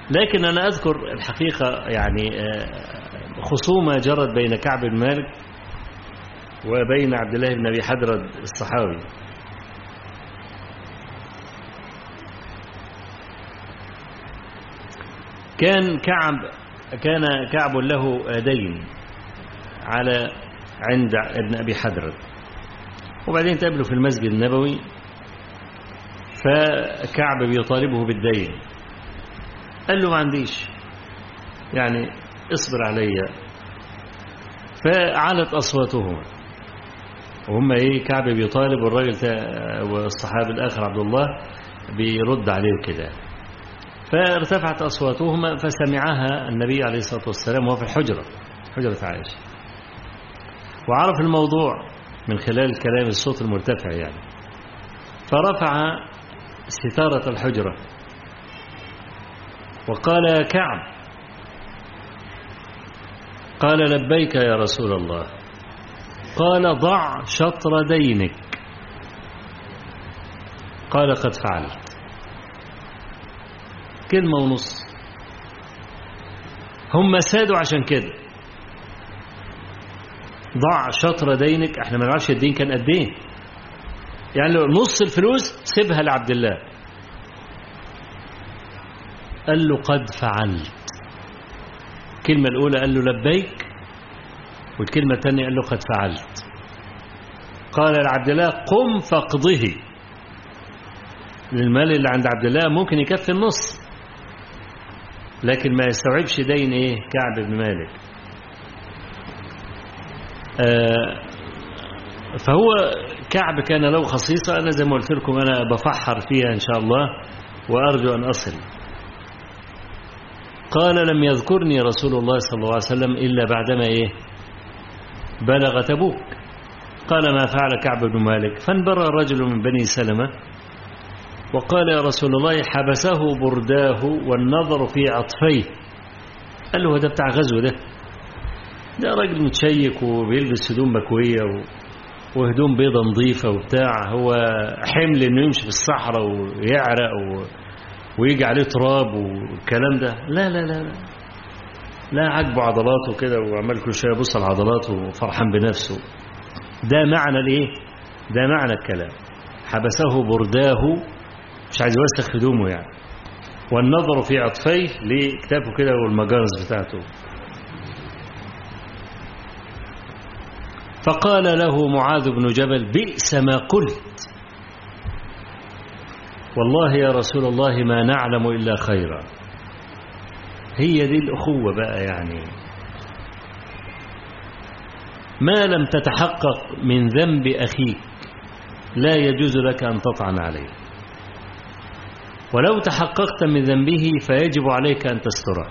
لكن أنا أذكر الحقيقة يعني خصومة جرت بين كعب بن مالك وبين عبد الله بن أبي حدرد الصحابي. كان كعب له دين عند ابن أبي حدرد، وبعدين تقابله في المسجد النبوي، فكعب بيطالبه بالدين. قال له ما عنديش، يعني اصبر عليا. فعلت أصواتهما وهم كعب بيطالب والراجل والصحابي الآخر عبد الله بيرد عليه كده. فارتفعت أصواتهما فسمعها النبي عليه الصلاة والسلام وهو في حجرة عائشة، وعرف الموضوع من خلال كلام الصوت المرتفع يعني. فرفع ستارة الحجرة وقال يا كعب. قال لبيك يا رسول الله. قال ضع شطر دينك. قال قد فعلت. كلمة ونص، هم سادوا عشان كده. ضع شطر دينك، احنا ما نعرفش الدين كان قد ايه، يعني لو نص الفلوس سيبها لعبد الله. قال له قد فعلت. الكلمة الأولى قال له لبيك، والكلمة الثانية قال له قد فعلت. قال لعبد الله قم فاقضه. المال اللي عند عبد الله ممكن يكفي النص، لكن ما يستوعبش دين كعب بن مالك. فهو كعب كان له خصيصة، أنا زي ما قلت لكم أنا بفحر فيها إن شاء الله وأرجو أن أصل. قال لم يذكرني رسول الله صلى الله عليه وسلم إلا بعدما بلغ تبوك. قال ما فعل كعب بن مالك؟ فانبرى رجل من بني سلمة وقال يا رسول الله حبسه برداه والنظر في عطفيه. قال له ده بتاع غزو، ده راجل متشيك وبيلبس هدوم مكوية وهدوم بيضة نظيفة وبتاع، هو حمل انه يمشي في الصحراء ويعرق ويجي عليه تراب والكلام ده. لا لا لا لا، عجبه عضلاته كده وعمل كل شويه يبص على عضلاته وفرحان بنفسه. ده معنى ده معنى الكلام. حبسه برداه، مش عايز يوسخ هدومه يعني، والنظر في عطفيه لكتافه كده والمجارز بتاعته. فقال له معاذ بن جبل بئس ما قلت، والله يا رسول الله ما نعلم إلا خيرا. هي دي الأخوة بقى، يعني ما لم تتحقق من ذنب أخيك لا يجوز لك أن تطعن عليه، ولو تحققت من ذنبه فيجب عليك أن تستره.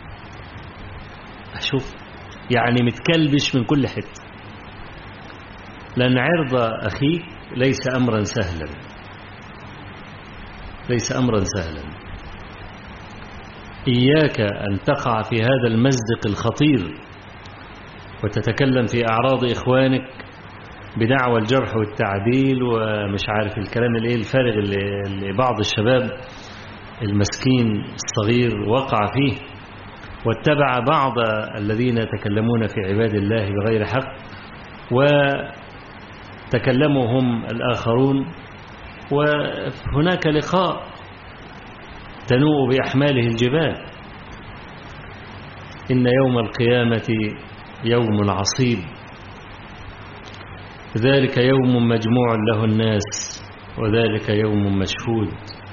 أشوف يعني متكلبش من كل حتة، لأن عرض أخيك ليس أمرا سهلا، ليس أمرا سهلا. إياك أن تقع في هذا المزدق الخطير وتتكلم في أعراض إخوانك بدعوى الجرح والتعديل ومش عارف الكلام الفارغ اللي بعض الشباب المسكين الصغير وقع فيه، واتبع بعض الذين يتكلمون في عباد الله بغير حق وتكلموا هم الآخرون، وهناك لقاء تنوء بأحماله الجبال. إن يوم القيامة يوم عصيب، ذلك يوم مجموع له الناس وذلك يوم مشهود،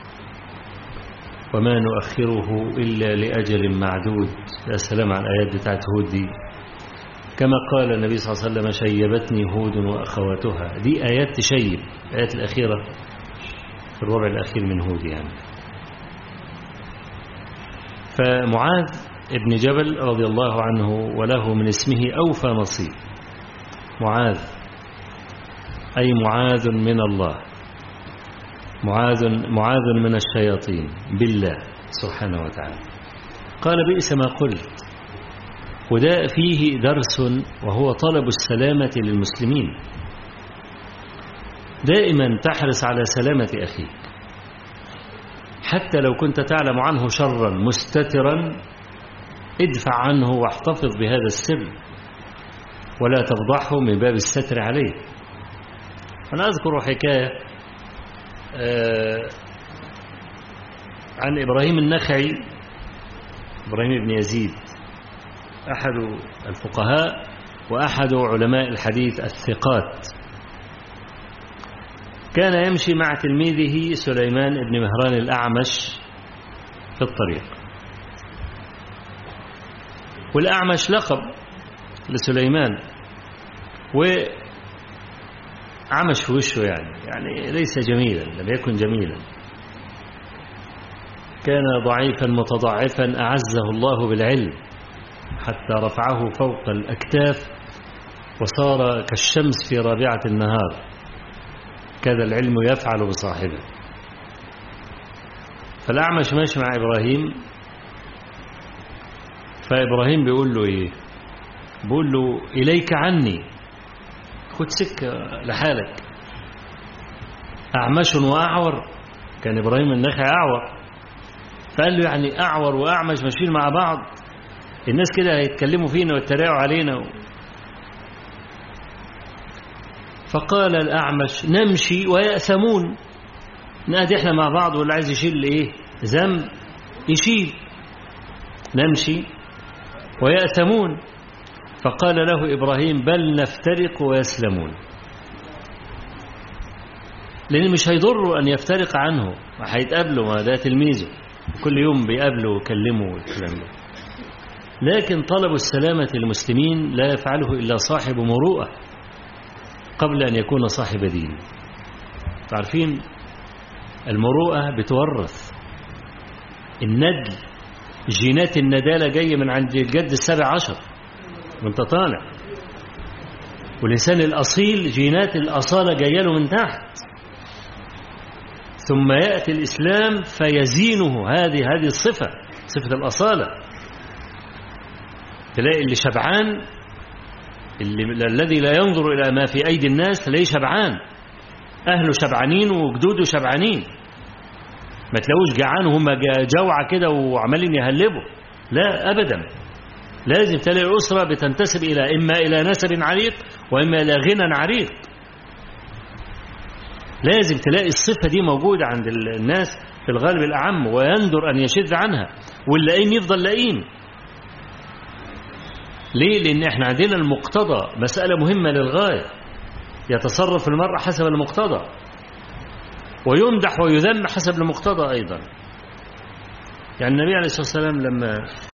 وما نؤخره إلا لأجل معدود. يا سلام على الآيات بتاعت هود دي، كما قال النبي صلى الله عليه وسلم شيبتني هود وأخواتها. دي آيات تشيب، الآيات الأخيرة في الربع الأخير من هود يعني. فمعاذ ابن جبل رضي الله عنه وله من اسمه أوفى نصيب. معاذ أي معاذ من الله، معاذ من الشياطين بالله سبحانه وتعالى. قال بئس ما قلت، وده فيه درس وهو طلب السلامة للمسلمين. دائما تحرص على سلامة أخيك، حتى لو كنت تعلم عنه شرا مستترا ادفع عنه واحتفظ بهذا السر ولا تفضحه من باب الستر عليه. أنا أذكر حكاية عن إبراهيم النخعي، إبراهيم بن يزيد، أحد الفقهاء وأحد علماء الحديث الثقات. كان يمشي مع تلميذه سليمان بن مهران الأعمش في الطريق، والأعمش لقب لسليمان، وعمش في وشه يعني ليس جميلا، لم يكن جميلا، كان ضعيفا متضعفا أعزه الله بالعلم حتى رفعه فوق الأكتاف وصار كالشمس في رابعة النهار، كذا العلم يفعل بصاحبه. فالأعمش ماشي مع إبراهيم، فإبراهيم بيقول له إيه؟ بيقول له إليك عني، خد سكة لحالك. أعمش وأعور، كان إبراهيم النخعي أعور، فقال له يعني أعور وأعمش ماشيين مع بعض، الناس كده هيتكلموا فينا ويتريقوا علينا. فقال الأعمش نمشي ويأثمون، نادي احنا مع بعض واللي عايز يشيل ايه ذنب يشيل، نمشي ويأثمون. فقال له إبراهيم بل نفترق ويسلمون، لأن مش هيضروا أن يفترق عنه، هيتقابلوا، ما ده تلميذه كل يوم بيقابله ويكلمه والكلام ده. لكن طلب السلامة للمسلمين لا يفعله إلا صاحب مروءة قبل أن يكون صاحب دين. تعرفين المروءة بتورث، الندل، جينات الندالة جاية من عند الجد ال17 وانت طالع، والإنسان الأصيل جينات الأصالة جاية له من تحت، ثم يأتي الإسلام فيزينه هذه الصفة، صفة الأصالة. تلاقي اللي شبعان، الذي لا ينظر إلى ما في أيدي الناس تلاقيه شبعان، أهله شبعانين وجدوده شبعانين، ما تلاقوش جعان وهم جوعة كده وعمالين يهلبوا، لا أبدا. لازم تلاقي الأسرة بتنتسب إما إلى نسب عريق وإما إلى غنى عريق، لازم تلاقي الصفة دي موجودة عند الناس في الغالب الأعم، ويندر أن يشذ عنها، واللئيم يفضل لئيم. ليه؟ لأن احنا عندنا المقتضى مسألة مهمة للغاية، يتصرف المرء حسب المقتضى، ويمدح ويذم حسب المقتضى أيضا. يعني النبي عليه الصلاة والسلام لما